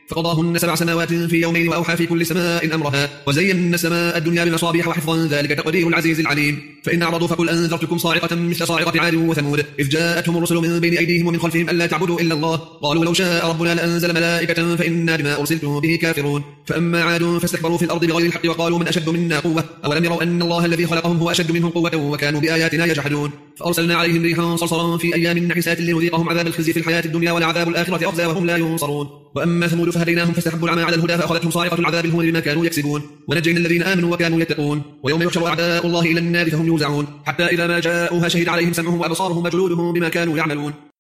فقضاهن 7 سماوات في يومين وأوحى في كل سماء أمرها وزينا السماء الدنيا بمصابيح وحفظا ذلك تقدير العزيز العليم. فإن أعرضوا فقل أنذرتكم صاعقة مثل صاعقة عاد وثمود إذ جاءتهم الرسل من بين أيديهم ومن خلفهم ألا تعبدوا إلا الله قالوا لو شاء ربنا لأنزل ملائكة فإنا بما أرسلتم به كافرون. فأما عاد فاستكبروا في الأرض بغير الحق وقالوا من أشد منا قوة أولم يروا أن الله الذي خلقهم هو أشد منهم قوة وكانوا بآياتنا يجحدون. فأرسلنا عليهم ريحا صرصرا في أيام نحسات لنذيقهم عذاب الخزي في الحياة الدنيا ولعذاب الآخرة أخزى وهم لا ينصرون. وأما ثمود فهديناهم فاستحبوا العمى على الهدى فأخذتهم صاعقة العذاب الهون بما كانوا يكسبون ونجينا الذين آمنوا وكانوا يتقون. ويوم يحشر أعداء الله إلى النار فهم يوزعون حتى إذا ما جاءوها شهد عليهم سمعهم وأبصارهم وجلودهم بما كانوا يعملون